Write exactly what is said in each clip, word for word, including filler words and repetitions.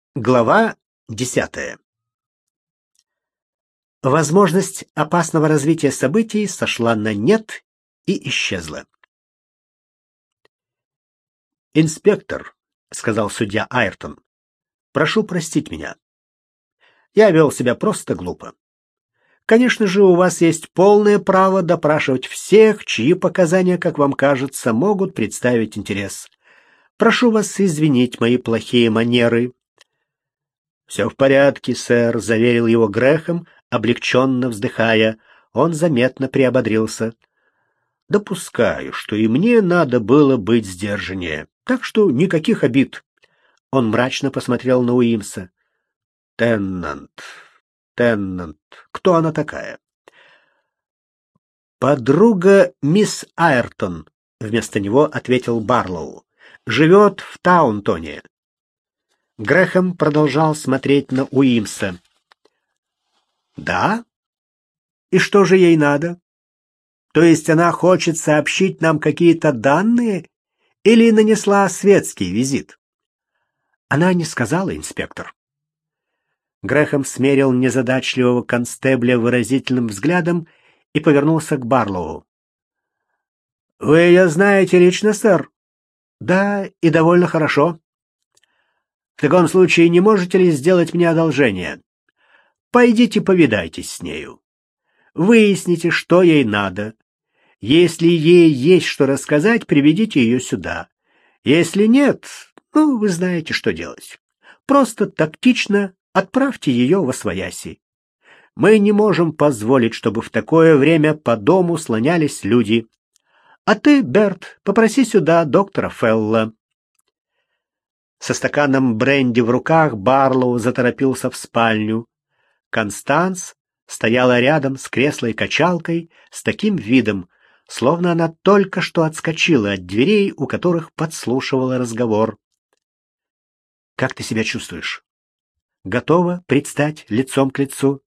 Глава десятая. Возможность опасного развития событий сошла на нет и исчезла. «Инспектор», — сказал судья Айртон, — «прошу простить меня. Я вел себя просто глупо. Конечно же, у вас есть полное право допрашивать всех, чьи показания, как вам кажется, могут представить интерес. Прошу вас извинить мои плохие манеры». «Все в порядке, сэр», — заверил его Грэхэм, облегченно вздыхая. Он заметно приободрился. «Допускаю, что и мне надо было быть сдержаннее, так что никаких обид». Он мрачно посмотрел на Уимса. «Теннант, Теннант, кто она такая?» «Подруга мисс Айртон», — вместо него ответил Барлоу. «Живет в Таунтоне». Грэхэм продолжал смотреть на Уимса. «Да? И что же ей надо? То есть она хочет сообщить нам какие-то данные или нанесла светский визит?» «Она не сказала, инспектор». Грэхэм смерил незадачливого констебля выразительным взглядом и повернулся к Барлоу. «Вы ее знаете лично, сэр?» «Да, и довольно хорошо». «В таком случае не можете ли сделать мне одолжение? Пойдите повидайтесь с нею. Выясните, что ей надо. Если ей есть что рассказать, приведите ее сюда. Если нет, ну, вы знаете, что делать. Просто тактично отправьте ее восвояси. Мы не можем позволить, чтобы в такое время по дому слонялись люди. А ты, Берт, попроси сюда доктора Фелла». Со стаканом бренди в руках Барлоу заторопился в спальню. Констанс стояла рядом с креслой-качалкой с таким видом, словно она только что отскочила от дверей, у которых подслушивала разговор. «Как ты себя чувствуешь? Готова предстать лицом к лицу?»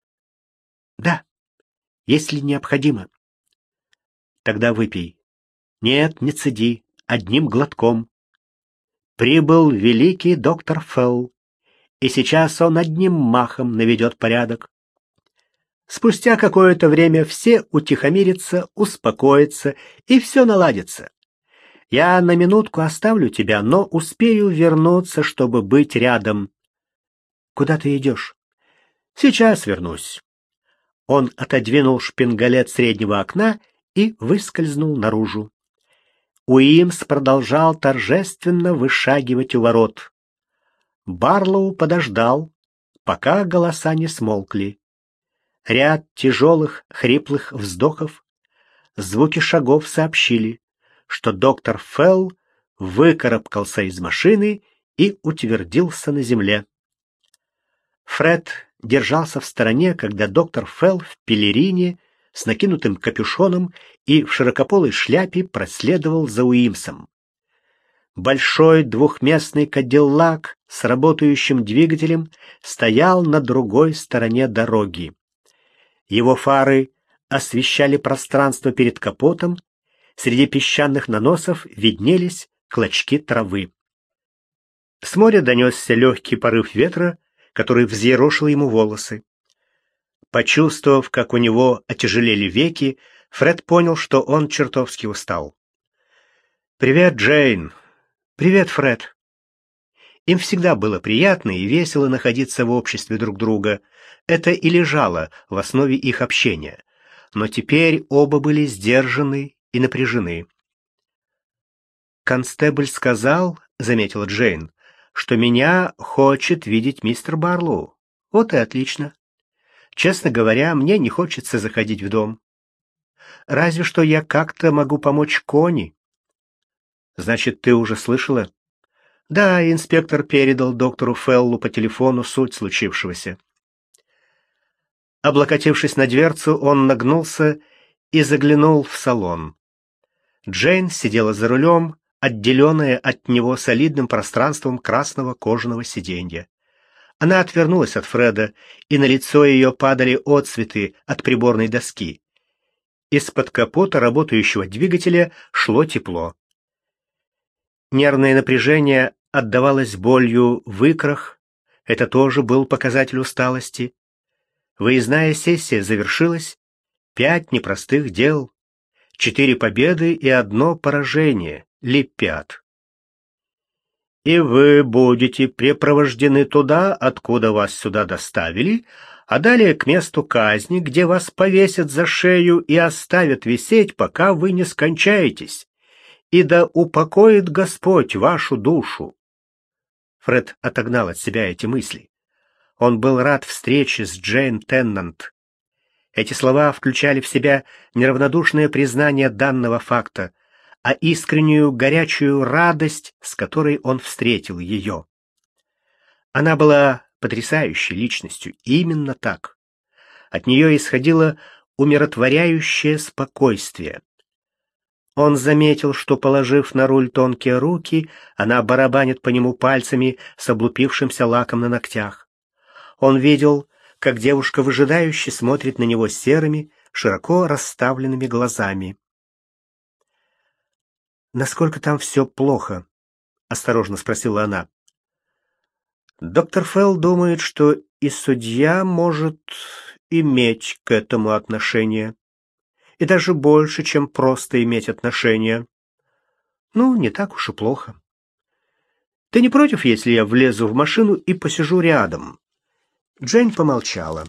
«Да, если необходимо». «Тогда выпей». «Нет, не цеди, одним глотком». Прибыл великий доктор Фелл, и сейчас он одним махом наведет порядок. Спустя какое-то время все утихомирятся, успокоятся, и все наладится. Я на минутку оставлю тебя, но успею вернуться, чтобы быть рядом. Куда ты идешь? Сейчас вернусь. Он отодвинул шпингалет среднего окна и выскользнул наружу. Уимс продолжал торжественно вышагивать у ворот. Барлоу подождал, пока голоса не смолкли. Ряд тяжелых, хриплых вздохов, звуки шагов сообщили, что доктор Фелл выкарабкался из машины и утвердился на земле. Фред держался в стороне, когда доктор Фелл в пелерине с накинутым капюшоном и в широкополой шляпе проследовал за Уимсом. Большой двухместный кадиллак с работающим двигателем стоял на другой стороне дороги. Его фары освещали пространство перед капотом, среди песчаных наносов виднелись клочки травы. С моря донесся легкий порыв ветра, который взъерошил ему волосы. Почувствовав, как у него отяжелели веки, Фред понял, что он чертовски устал. «Привет, Джейн!» «Привет, Фред!» Им всегда было приятно и весело находиться в обществе друг друга. Это и лежало в основе их общения. Но теперь оба были сдержаны и напряжены. «Констебль сказал, — заметила Джейн, — что меня хочет видеть мистер Барлоу. Вот и отлично. Честно говоря, мне не хочется заходить в дом. Разве что я как-то могу помочь Кони». «Значит, ты уже слышала?» «Да, инспектор передал доктору Феллу по телефону суть случившегося». Облокотившись на дверцу, он нагнулся и заглянул в салон. Джейн сидела за рулем, отделенная от него солидным пространством красного кожаного сиденья. Она отвернулась от Фреда, и на лицо ее падали отсветы от приборной доски. Из-под капота работающего двигателя шло тепло. Нервное напряжение отдавалось болью в икрах, Это тоже был показатель усталости. Выездная сессия завершилась. Пять непростых дел. Четыре победы и одно поражение. Лепят. И вы будете препровождены туда, откуда вас сюда доставили, а далее к месту казни, где вас повесят за шею и оставят висеть, пока вы не скончаетесь. И да упокоит Господь вашу душу. Фред отогнал от себя эти мысли. Он был рад встрече с Джейн Теннант. Эти слова включали в себя неравнодушное признание данного факта, а искреннюю горячую радость, с которой он встретил ее. Она была потрясающей личностью, именно так. От нее исходило умиротворяющее спокойствие. Он заметил, что, положив на руль тонкие руки, она барабанит по нему пальцами с облупившимся лаком на ногтях. Он видел, как девушка выжидающе смотрит на него серыми, широко расставленными глазами. «Насколько там все плохо?» — осторожно спросила она. «Доктор Фелл думает, что и судья может иметь к этому отношение. И даже больше, чем просто иметь отношение. Ну, не так уж и плохо. Ты не против, если я влезу в машину и посижу рядом?» Джейн помолчала.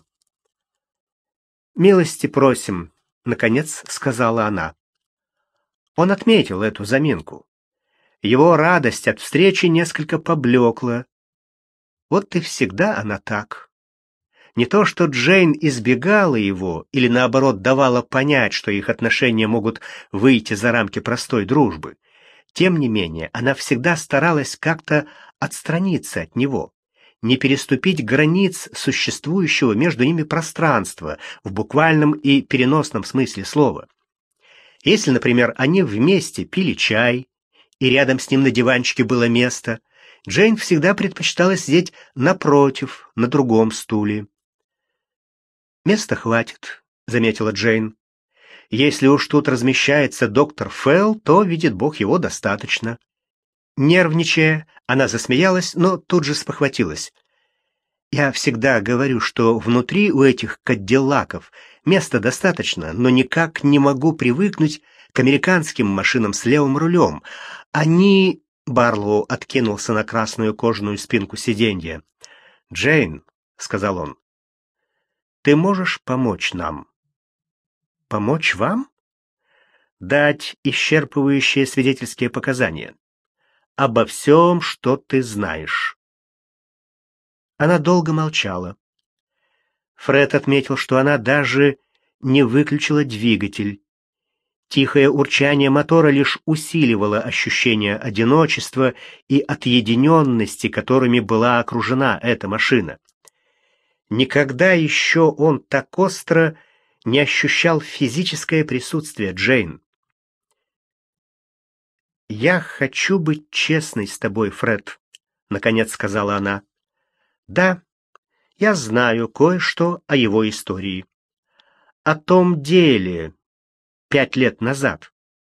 «Милости просим», — наконец сказала она. Он отметил эту заминку. Его радость от встречи несколько поблекла. Вот и всегда она так. Не то, что Джейн избегала его или, наоборот, давала понять, что их отношения могут выйти за рамки простой дружбы. Тем не менее, она всегда старалась как-то отстраниться от него, не переступить границ существующего между ними пространства в буквальном и переносном смысле слова. Если, например, они вместе пили чай, и рядом с ним на диванчике было место, Джейн всегда предпочитала сидеть напротив, на другом стуле. «Места хватит», — заметила Джейн. «Если уж тут размещается доктор Фелл, то, видит Бог, его достаточно». Нервничая, она засмеялась, но тут же спохватилась. «Я всегда говорю, что внутри у этих кадиллаков места достаточно, но никак не могу привыкнуть к американским машинам с левым рулем. Они...» — Барлоу откинулся на красную кожаную спинку сиденья. «Джейн», — сказал он, — «ты можешь помочь нам?» «Помочь вам?» «Дать исчерпывающие свидетельские показания. Обо всем, что ты знаешь». Она долго молчала. Фред отметил, что она даже не выключила двигатель. Тихое урчание мотора лишь усиливало ощущение одиночества и отъединенности, которыми была окружена эта машина. Никогда еще он так остро не ощущал физическое присутствие Джейн. «Я хочу быть честной с тобой, Фред», — наконец сказала она. «Да, я знаю кое-что о его истории. О том деле пять лет назад».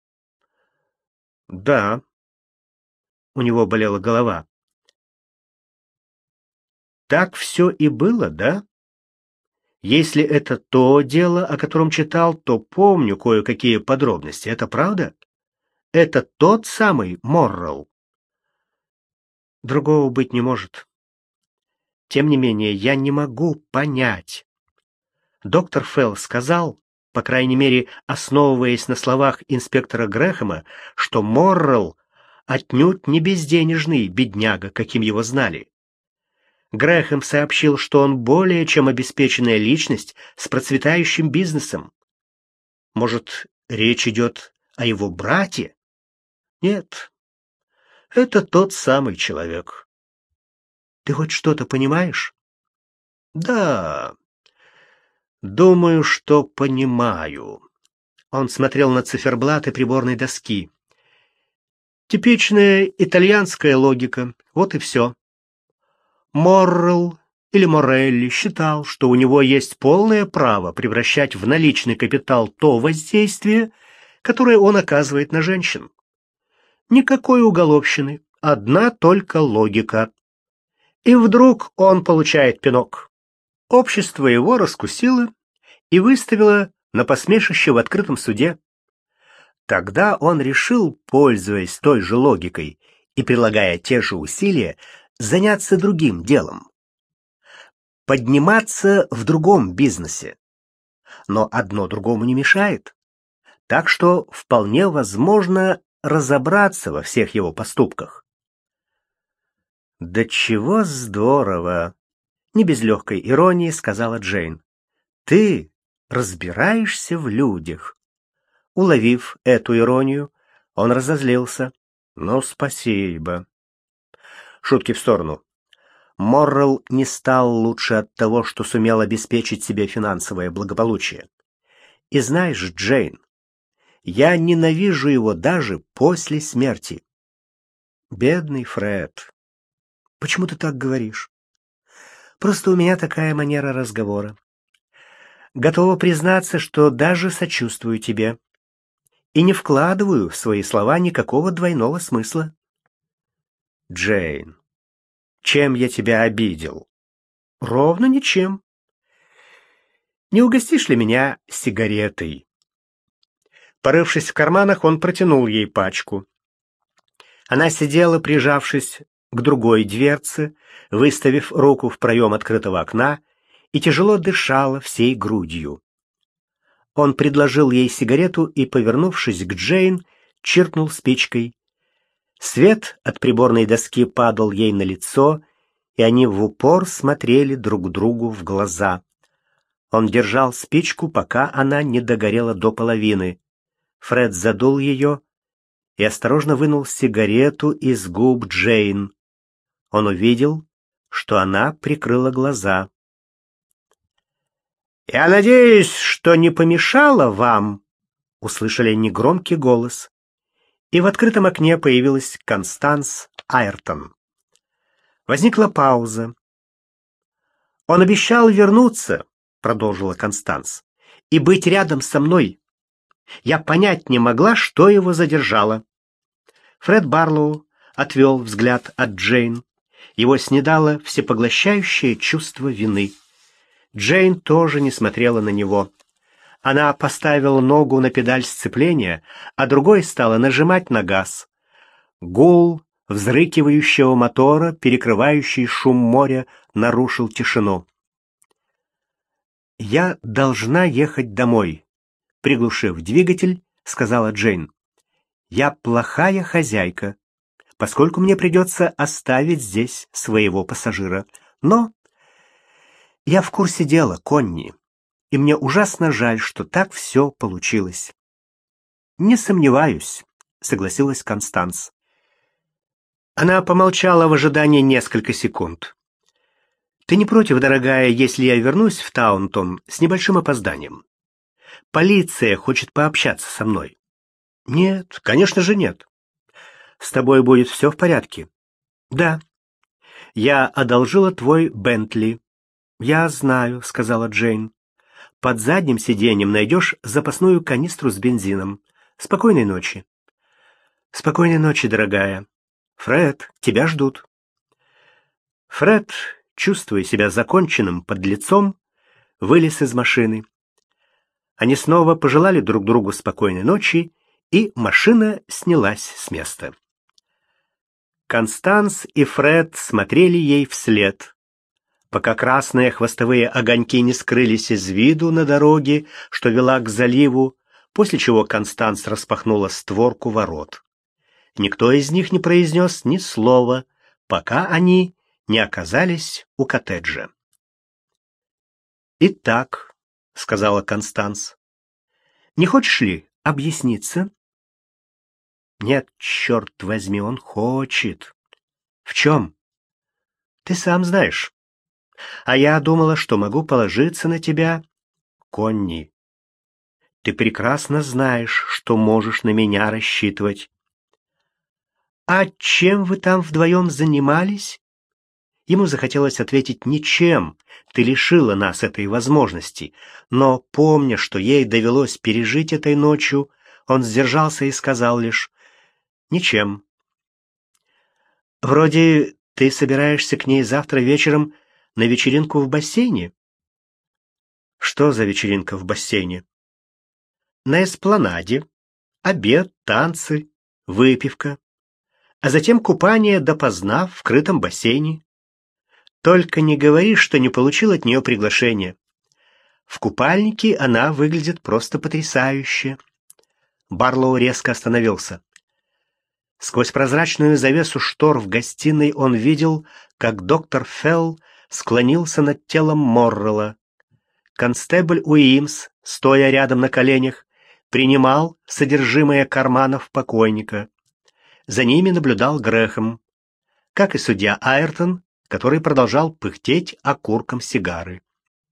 «Да». У него болела голова. «Так все и было, да? Если это то дело, о котором читал, то помню кое-какие подробности. Это правда? Это тот самый Моррелл?» «Другого быть не может. Тем не менее, я не могу понять. Доктор Фелл сказал, по крайней мере, основываясь на словах инспектора Грэхэма, что Моррелл отнюдь не безденежный бедняга, каким его знали. Грэхэм сообщил, что он более чем обеспеченная личность с процветающим бизнесом. Может, речь идет о его брате? Нет, это тот самый человек. Ты хоть что-то понимаешь? Да, думаю, что понимаю. Он смотрел на циферблаты приборной доски. Типичная итальянская логика, вот и все. Моррелл или Морелли считал, что у него есть полное право превращать в наличный капитал то воздействие, которое он оказывает на женщин. Никакой уголовщины, одна только логика. И вдруг он получает пинок. Общество его раскусило и выставило на посмешище в открытом суде. Тогда он решил, пользуясь той же логикой и прилагая те же усилия, заняться другим делом. Подниматься в другом бизнесе. Но одно другому не мешает. Так что вполне возможно разобраться во всех его поступках. «Да чего здорово!» — не без легкой иронии сказала Джейн. «Ты разбираешься в людях». Уловив эту иронию, он разозлился. «Ну, спасибо». Шутки в сторону. Моррелл не стал лучше от того, что сумел обеспечить себе финансовое благополучие. И знаешь, Джейн, я ненавижу его даже после смерти. Бедный Фред. Почему ты так говоришь? Просто у меня такая манера разговора. Готова признаться, что даже сочувствую тебе. И не вкладываю в свои слова никакого двойного смысла. Джейн, чем я тебя обидел? Ровно ничем. Не угостишь ли меня сигаретой? Порывшись в карманах, он протянул ей пачку. Она сидела, прижавшись к другой дверце, выставив руку в проем открытого окна, и тяжело дышала всей грудью. Он предложил ей сигарету и, повернувшись к Джейн, чиркнул спичкой. Свет от приборной доски падал ей на лицо, и они в упор смотрели друг другу в глаза. Он держал спичку, пока она не догорела до половины. Фред задул ее и осторожно вынул сигарету из губ Джейн. Он увидел, что она прикрыла глаза. «Я надеюсь, что не помешало вам», — услышали негромкий голос. И в открытом окне появилась Констанс Айртон. Возникла пауза. «Он обещал вернуться», — продолжила Констанс, — «и быть рядом со мной. Я понять не могла, что его задержало». Фред Барлоу отвел взгляд от Джейн. Его снедало всепоглощающее чувство вины. Джейн тоже не смотрела на него. Она поставила ногу на педаль сцепления, а другой стала нажимать на газ. Гул взрыкивающего мотора, перекрывающий шум моря, нарушил тишину. «Я должна ехать домой», — приглушив двигатель, сказала Джейн. «Я плохая хозяйка, поскольку мне придется оставить здесь своего пассажира. Но я в курсе дела, Конни. И мне ужасно жаль, что так все получилось». «Не сомневаюсь», — согласилась Констанс. Она помолчала в ожидании несколько секунд. «Ты не против, дорогая, если я вернусь в Таунтон с небольшим опозданием? Полиция хочет пообщаться со мной». «Нет, конечно же нет». «С тобой будет все в порядке?» «Да». «Я одолжила твой Бентли». «Я знаю», — сказала Джейн. «Под задним сиденьем найдешь запасную канистру с бензином. Спокойной ночи». «Спокойной ночи, дорогая. Фред, тебя ждут». Фред, чувствуя себя законченным подлецом, вылез из машины. Они снова пожелали друг другу спокойной ночи, и машина снялась с места. Констанс и Фред смотрели ей вслед, пока красные хвостовые огоньки не скрылись из виду на дороге, что вела к заливу, после чего Констанс распахнула створку ворот. Никто из них не произнес ни слова, пока они не оказались у коттеджа. «Итак», — сказала Констанс, — «не хочешь ли объясниться?» «Нет, черт возьми, он хочет». «В чем?» «Ты сам знаешь. А я думала, что могу положиться на тебя». «Конни, ты прекрасно знаешь, что можешь на меня рассчитывать». «А чем вы там вдвоем занимались?» Ему захотелось ответить «ничем, ты лишила нас этой возможности», но, помня, что ей довелось пережить этой ночью, он сдержался и сказал лишь «ничем». «Вроде ты собираешься к ней завтра вечером на вечеринку в бассейне? Что за вечеринка в бассейне? На эспланаде. Обед, танцы, выпивка, а затем купание допоздна в крытом бассейне. Только не говори, что не получил от нее приглашения. В купальнике она выглядит просто потрясающе. Барлоу резко остановился. Сквозь прозрачную завесу штор в гостиной он видел, как доктор Фелл склонился над телом Моррелла. Констебль Уимс, стоя рядом на коленях, принимал содержимое карманов покойника. За ними наблюдал Грэхэм, как и судья Айртон, который продолжал пыхтеть окурком сигары.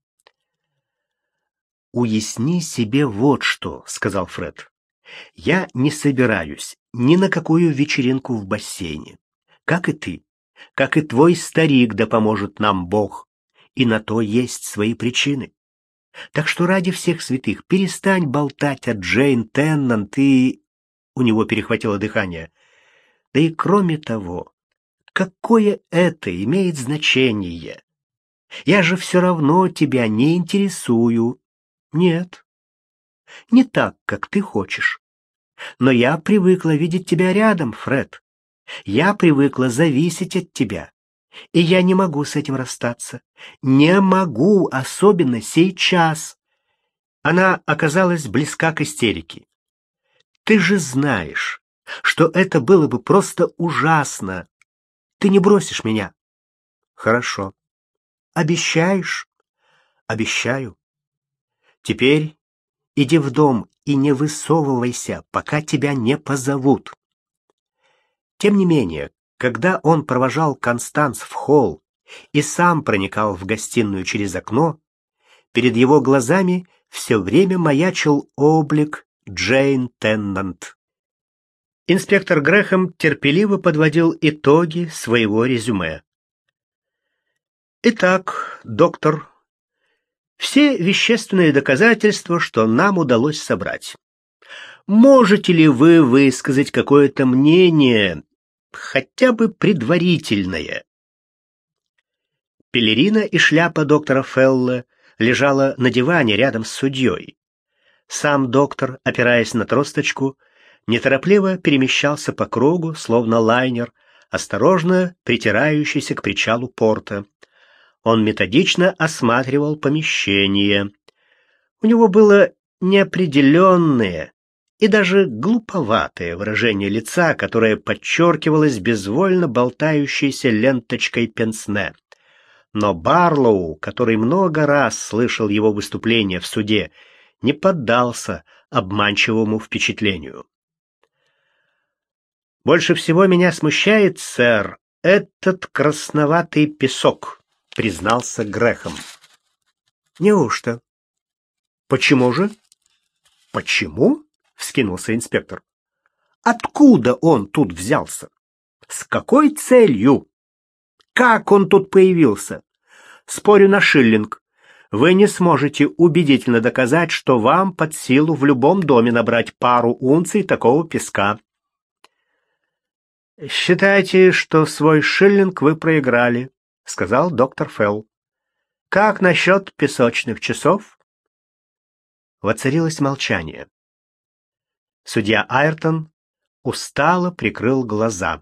«Уясни себе вот что», — сказал Фред. «Я не собираюсь ни на какую вечеринку в бассейне. Как и ты, как и твой старик, да поможет нам Бог. И на то есть свои причины. Так что ради всех святых перестань болтать о Джейн Теннант и...» У него перехватило дыхание. «Да и кроме того, какое это имеет значение? Я же все равно тебя не интересую. Нет, не так, как ты хочешь. Но я привыкла видеть тебя рядом, Фред. Я привыкла зависеть от тебя. И я не могу с этим расстаться. Не могу, особенно сейчас». Она оказалась близка к истерике. «Ты же знаешь, что это было бы просто ужасно. Ты не бросишь меня?» «Хорошо. Обещаешь?» «Обещаю. Теперь иди в дом и не высовывайся, пока тебя не позовут». Тем не менее, когда он провожал Констанс в холл и сам проникал в гостиную через окно, перед его глазами все время маячил облик Джейн Теннант. Инспектор Грэхэм терпеливо подводил итоги своего резюме. «Итак, доктор, все вещественные доказательства, что нам удалось собрать. Можете ли вы высказать какое-то мнение, хотя бы предварительное?» Пелерина и шляпа доктора Фелла лежала на диване рядом с судьей. Сам доктор, опираясь на тросточку, неторопливо перемещался по кругу, словно лайнер, осторожно притирающийся к причалу порта. Он методично осматривал помещение. У него было неопределенное и даже глуповатое выражение лица, которое подчеркивалось безвольно болтающейся ленточкой пенсне. Но Барлоу, который много раз слышал его выступления в суде, не поддался обманчивому впечатлению. «Больше всего меня смущает, сэр, этот красноватый песок», — признался Грэхэм. «Неужто?» «Почему же?» «Почему?» — вскинулся инспектор. «Откуда он тут взялся? С какой целью? Как он тут появился? Спорю на шиллинг. Вы не сможете убедительно доказать, что вам под силу в любом доме набрать пару унций такого песка». «Считайте, что свой шиллинг вы проиграли», — сказал доктор Фелл. «Как насчет песочных часов?» Воцарилось молчание. Судья Айртон устало прикрыл глаза.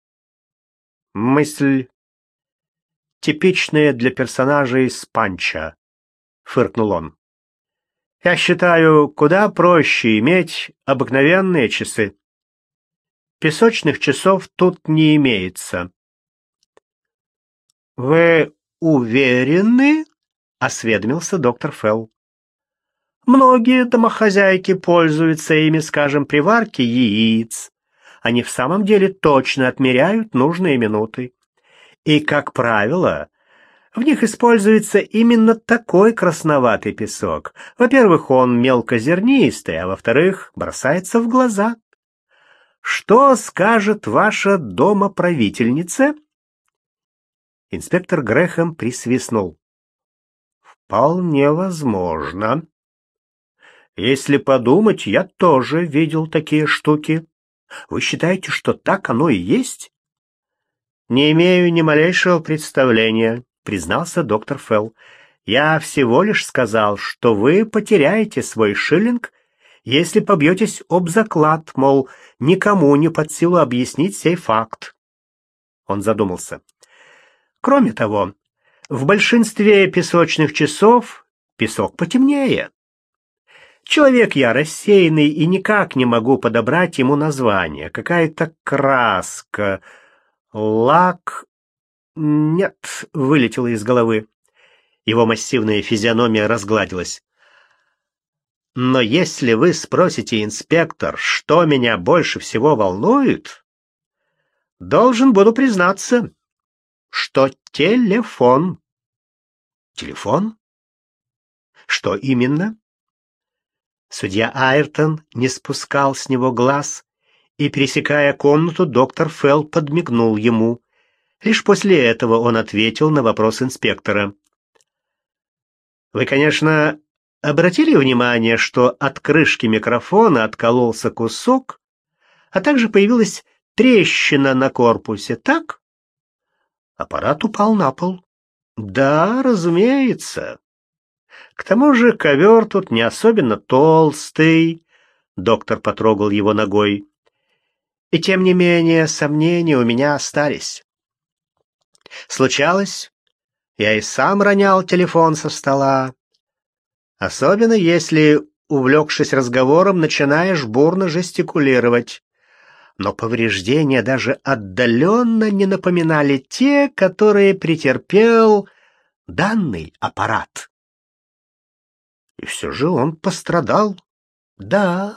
«Мысль типичная для персонажей с Панча», — фыркнул он. «Я считаю, куда проще иметь обыкновенные часы. Песочных часов тут не имеется». «Вы уверены?» — осведомился доктор Фелл. «Многие домохозяйки пользуются ими, скажем, при варке яиц. Они в самом деле точно отмеряют нужные минуты. И, как правило, в них используется именно такой красноватый песок. Во-первых, он мелкозернистый, а во-вторых, бросается в глаза. Что скажет ваша домоправительница?» Инспектор Грэхэм присвистнул. «Вполне возможно. Если подумать, я тоже видел такие штуки. Вы считаете, что так оно и есть?» Не имею ни малейшего представления, признался доктор Фелл. Я всего лишь сказал, что вы потеряете свой шиллинг, если побьетесь об заклад, мол, никому не под силу объяснить сей факт. Он задумался. Кроме того, в большинстве песочных часов песок потемнее. Человек я рассеянный и никак не могу подобрать ему название. Какая-то краска, лак... Нет, вылетело из головы. Его массивная физиономия разгладилась. Но если вы спросите, инспектор, что меня больше всего волнует, должен буду признаться, что телефон. Телефон? Что именно? Судья Айртон не спускал с него глаз, и, пересекая комнату, доктор Фелл подмигнул ему. Лишь после этого он ответил на вопрос инспектора. Вы, конечно, обратили внимание, что от крышки микрофона откололся кусок, а также появилась трещина на корпусе, так? Аппарат упал на пол. Да, разумеется. К тому же ковер тут не особенно толстый. Доктор потрогал его ногой. И тем не менее, сомнения у меня остались. Случалось, я и сам ронял телефон со стола. Особенно если, увлекшись разговором, начинаешь бурно жестикулировать. Но повреждения даже отдаленно не напоминали те, которые претерпел данный аппарат. И все же он пострадал. Да,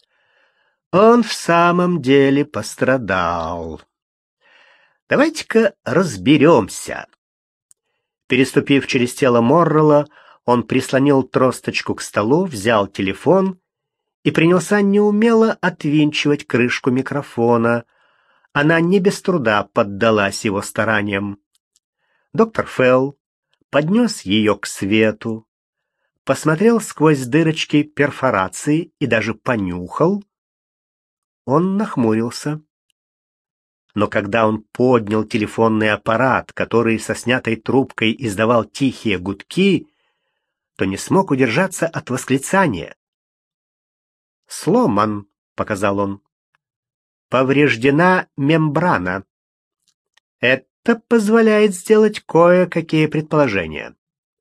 он в самом деле пострадал. Давайте-ка разберемся. Переступив через тело Моррелла, он прислонил тросточку к столу, взял телефон и принялся неумело отвинчивать крышку микрофона. Она не без труда поддалась его стараниям. Доктор Фелл поднес ее к свету, посмотрел сквозь дырочки перфорации и даже понюхал. Он нахмурился. Но когда он поднял телефонный аппарат, который со снятой трубкой издавал тихие гудки, то не смог удержаться от восклицания. «Сломан», — показал он. «Повреждена мембрана. Это позволяет сделать кое-какие предположения.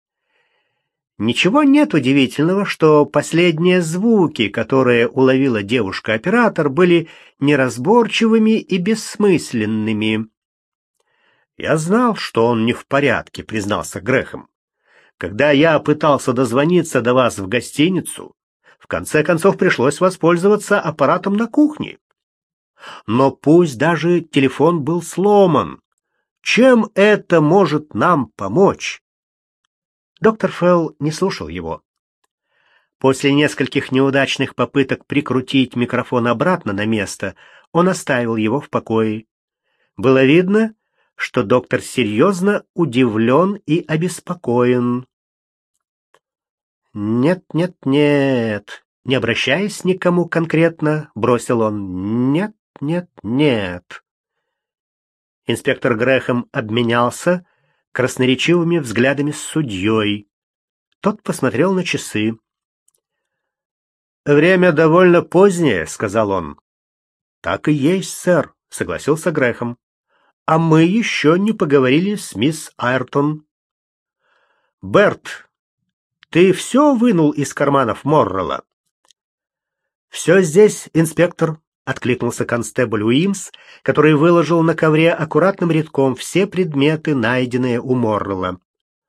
Ничего нет удивительного, что последние звуки, которые уловила девушка-оператор, были неразборчивыми и бессмысленными». «Я знал, что он не в порядке», — признался Грэхэм. «Когда я пытался дозвониться до вас в гостиницу, в конце концов пришлось воспользоваться аппаратом на кухне. Но пусть даже телефон был сломан, чем это может нам помочь?» Доктор Фелл не слушал его. После нескольких неудачных попыток прикрутить микрофон обратно на место, он оставил его в покое. Было видно, что доктор серьезно удивлен и обеспокоен. «Нет, нет, нет», не обращаясь ни к кому конкретно, бросил он. «Нет, нет, нет». Инспектор Грэхэм обменялся красноречивыми взглядами с судьей. Тот посмотрел на часы. «Время довольно позднее», — сказал он. «Так и есть, сэр», — согласился Грэхэм. «А мы еще не поговорили с мисс Айртон». «Берт, ты все вынул из карманов Моррелла?» «Все здесь, инспектор», — откликнулся констебль Уимс, который выложил на ковре аккуратным рядком все предметы, найденные у Моррелла.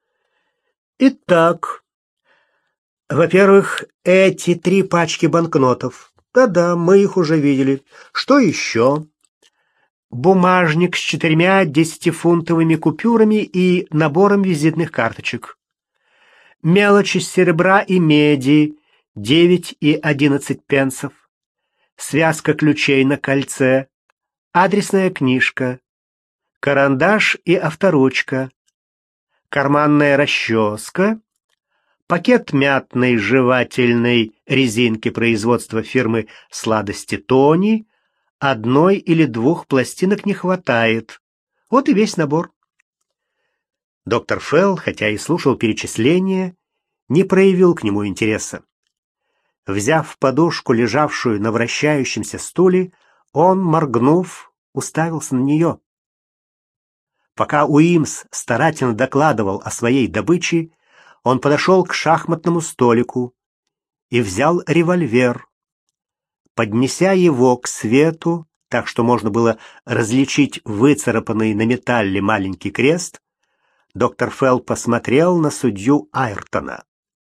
«Итак, во-первых, эти три пачки банкнотов. Да-да, мы их уже видели. Что еще?» «Бумажник с четырьмя десятифунтовыми купюрами и набором визитных карточек. Мелочь из серебра и меди, девять и одиннадцать пенсов. Связка ключей на кольце, адресная книжка, карандаш и авторучка, карманная расческа, пакет мятной жевательной резинки производства фирмы «Сладости Тони», одной или двух пластинок не хватает, Вот и весь набор. Доктор Фелл, хотя и слушал перечисления, не проявил к нему интереса. Взяв подушку, лежавшую на вращающемся стуле, он, моргнув, уставился на нее. Пока Уимс старательно докладывал о своей добыче, он подошел к шахматному столику и взял револьвер. Поднеся его к свету, так что можно было различить выцарапанный на металле маленький крест, доктор Фелл посмотрел на судью Айртона.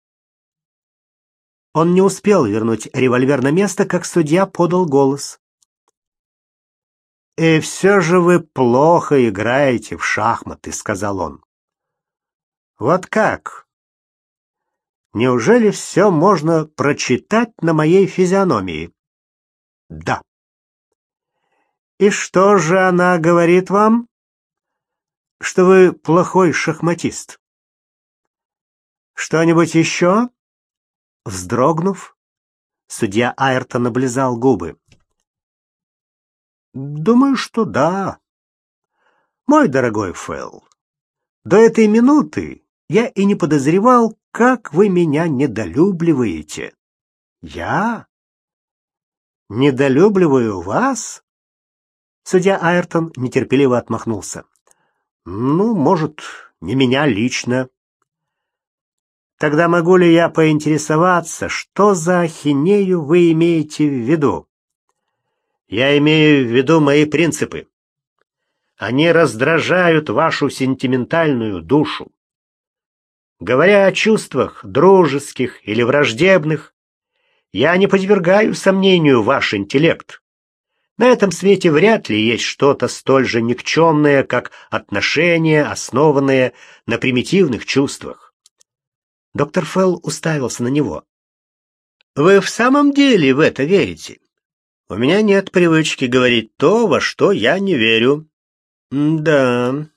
Он не успел вернуть револьвер на место, как судья подал голос. «И все же вы плохо играете в шахматы», — сказал он. «Вот как? Неужели все можно прочитать на моей физиономии?» «Да». «И что же она говорит вам?» «Что вы плохой шахматист». «Что-нибудь еще?» Вздрогнув, судья Айртон облизал губы. «Думаю, что да. Мой дорогой Фелл, до этой минуты я и не подозревал, как вы меня недолюбливаете». «Я? Недолюбливаю вас?» Судья Айртон нетерпеливо отмахнулся. «Ну, может, не меня лично». «Тогда могу ли я поинтересоваться, что за ахинею вы имеете в виду?» «Я имею в виду мои принципы. Они раздражают вашу сентиментальную душу. Говоря о чувствах, дружеских или враждебных, я не подвергаю сомнению ваш интеллект. На этом свете вряд ли есть что-то столь же никчемное, как отношения, основанные на примитивных чувствах». Доктор Фелл уставился на него. «Вы в самом деле в это верите? У меня нет привычки говорить то, во что я не верю». «Да.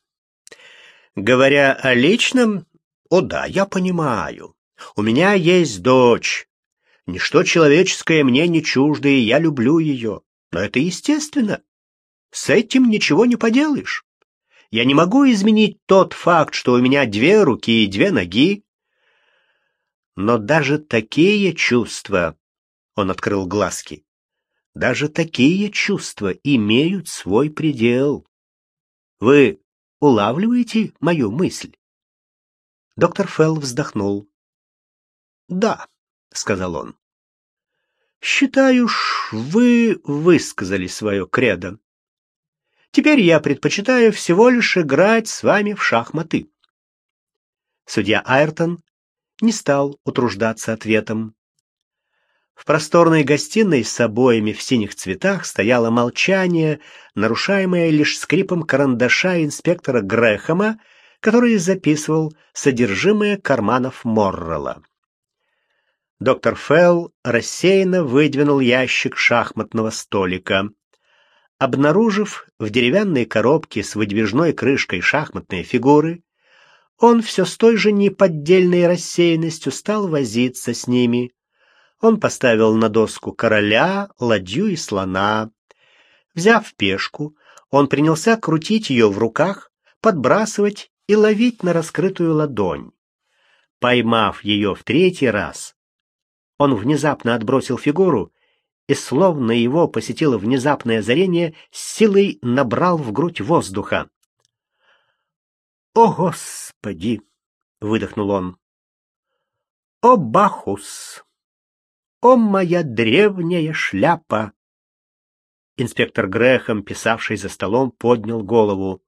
Говоря о личном, о да, я понимаю. У меня есть дочь. Ничто человеческое мне не чуждо, и я люблю ее. Но это естественно. С этим ничего не поделаешь. Я не могу изменить тот факт, что у меня две руки и две ноги. Но даже такие чувства, он открыл глазки, даже такие чувства имеют свой предел. Вы улавливаете мою мысль?» Доктор Фелл вздохнул. «Да», — сказал он. «Считаю, ж, вы высказали свое кредо. Теперь я предпочитаю всего лишь играть с вами в шахматы». Судья Айртон не стал утруждаться ответом. В просторной гостиной с обоями в синих цветах стояло молчание, нарушаемое лишь скрипом карандаша инспектора Грэхэма, который записывал содержимое карманов Моррелла. Доктор Фелл рассеянно выдвинул ящик шахматного столика. Обнаружив в деревянной коробке с выдвижной крышкой шахматные фигуры, он все с той же неподдельной рассеянностью стал возиться с ними. Он поставил на доску короля, ладью и слона. Взяв пешку, он принялся крутить ее в руках, подбрасывать и ловить на раскрытую ладонь. Поймав ее в третий раз, он внезапно отбросил фигуру и, словно его посетило внезапное озарение, с силой набрал в грудь воздуха. «О, Господи!» — выдохнул он. «О, Бахус! О, моя древняя шляпа!» Инспектор Грэхэм, писавший за столом, поднял голову.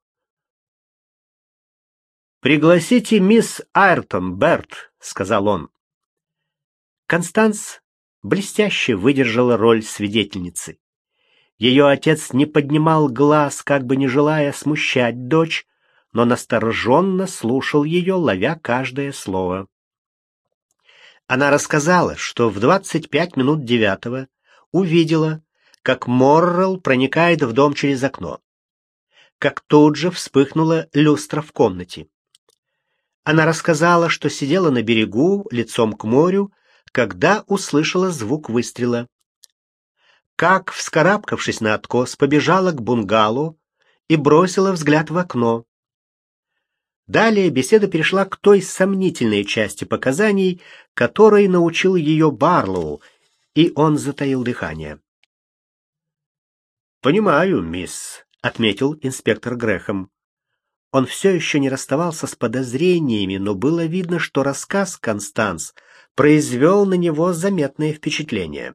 «Пригласите мисс Айртон, Берт», — сказал он. Констанс блестяще выдержала роль свидетельницы. Ее отец не поднимал глаз, как бы не желая смущать дочь, но настороженно слушал ее, ловя каждое слово. Она рассказала, что в двадцать пять минут девятого увидела, как Моррелл проникает в дом через окно, как тут же вспыхнула люстра в комнате. Она рассказала, что сидела на берегу, лицом к морю, когда услышала звук выстрела. Как, вскарабкавшись на откос, побежала к бунгало и бросила взгляд в окно. Далее беседа перешла к той сомнительной части показаний, которой научил ее Барлоу, и он затаил дыхание. «Понимаю, мисс», — отметил инспектор Грэхэм. Он все еще не расставался с подозрениями, но было видно, что рассказ Констанс произвел на него заметное впечатление.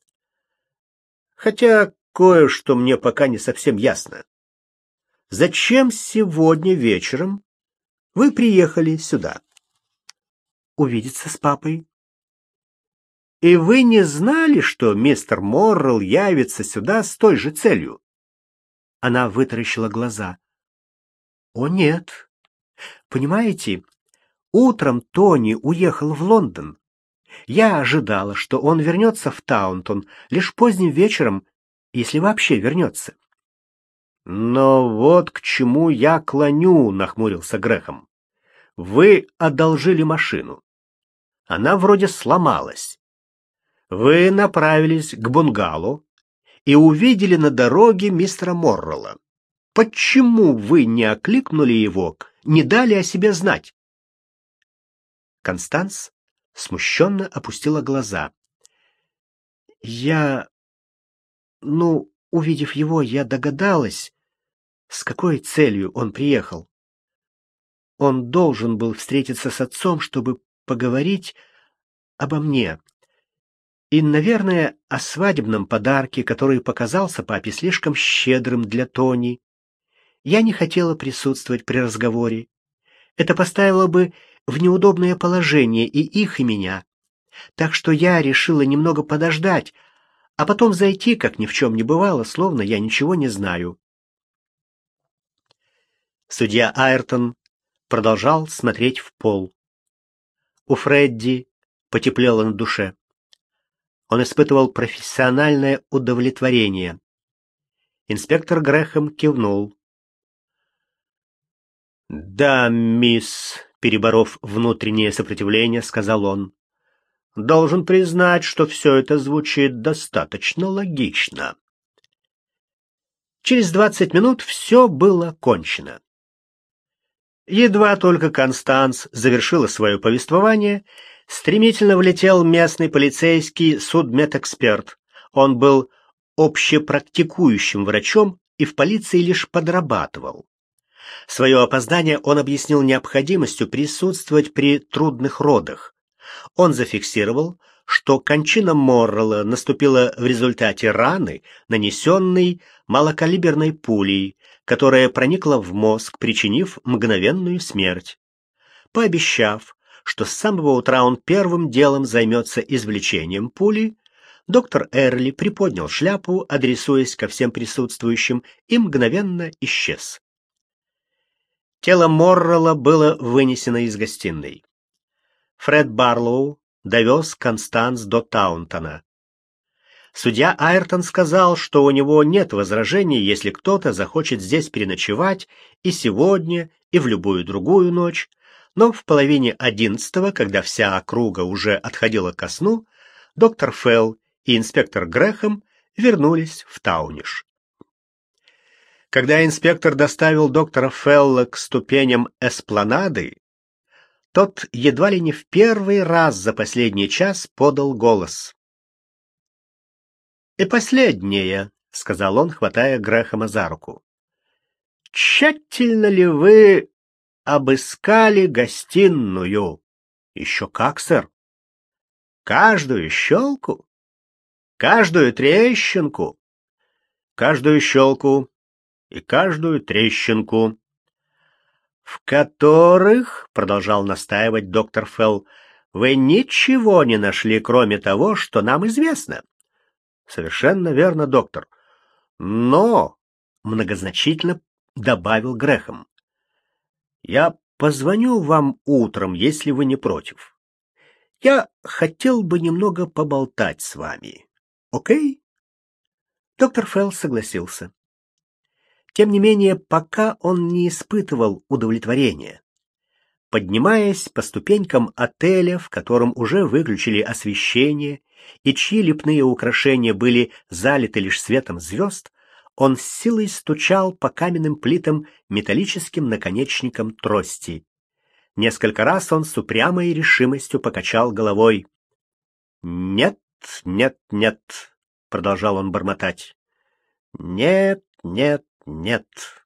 «Хотя кое-что мне пока не совсем ясно. Зачем сегодня вечером вы приехали сюда?» «Увидеться с папой». «И вы не знали, что мистер Моррелл явится сюда с той же целью?» Она вытаращила глаза. «О, нет. Понимаете, утром Тони уехал в Лондон. Я ожидала, что он вернется в Таунтон лишь поздним вечером, если вообще вернется». «Но вот к чему я клоню», — нахмурился Грэхэм. «Вы одолжили машину. Она вроде сломалась. Вы направились к бунгало и увидели на дороге мистера Моррелла. Почему вы не окликнули его, не дали о себе знать?» Констанс смущенно опустила глаза. «Я... ну, увидев его, я догадалась, с какой целью он приехал. Он должен был встретиться с отцом, чтобы поговорить обо мне. И, наверное, о свадебном подарке, который показался папе слишком щедрым для Тони. Я не хотела присутствовать при разговоре. Это поставило бы в неудобное положение и их, и меня. Так что я решила немного подождать, а потом зайти, как ни в чем не бывало, словно я ничего не знаю». Судья Айртон продолжал смотреть в пол. У Фредди потеплело на душе. Он испытывал профессиональное удовлетворение. Инспектор Грэхэм кивнул. «Да, мисс», — переборов внутреннее сопротивление, сказал он, — «должен признать, что все это звучит достаточно логично». Через двадцать минут все было кончено. Едва только Констанс завершила свое повествование, стремительно влетел местный полицейский судмедэксперт. Он был общепрактикующим врачом и в полиции лишь подрабатывал. Свое опоздание он объяснил необходимостью присутствовать при трудных родах. Он зафиксировал, что кончина Моррелла наступила в результате раны, нанесенной малокалиберной пулей, которая проникла в мозг, причинив мгновенную смерть. Пообещав, что с самого утра он первым делом займется извлечением пули, доктор Эрли приподнял шляпу, адресуясь ко всем присутствующим, и мгновенно исчез. Тело Моррелла было вынесено из гостиной. Фред Барлоу довез Констанс до Таунтона. Судья Айртон сказал, что у него нет возражений, если кто-то захочет здесь переночевать и сегодня, и в любую другую ночь, но в половине одиннадцатого, когда вся округа уже отходила ко сну, доктор Фелл и инспектор Грэхэм вернулись в Тауниш. Когда инспектор доставил доктора Фелла к ступеням эспланады, тот едва ли не в первый раз за последний час подал голос. «И последнее», — сказал он, хватая Грэхэма за руку. «Тщательно ли вы обыскали гостиную?» «Еще как, сэр». «Каждую щелку? Каждую трещинку?» «Каждую щелку и каждую трещинку». «В которых, — продолжал настаивать доктор Фелл, — вы ничего не нашли, кроме того, что нам известно?» «Совершенно верно, доктор. Но, — многозначительно добавил Грэхэм, — я позвоню вам утром, если вы не против. Я хотел бы немного поболтать с вами. Окей?» Доктор Фелл согласился. Тем не менее, пока он не испытывал удовлетворения. Поднимаясь по ступенькам отеля, в котором уже выключили освещение и чьи лепные украшения были залиты лишь светом звезд, Он с силой стучал по каменным плитам металлическим наконечником трости. Несколько раз он с упрямой решимостью покачал головой. «Нет, нет, нет», — продолжал он бормотать. «Нет, нет, нет».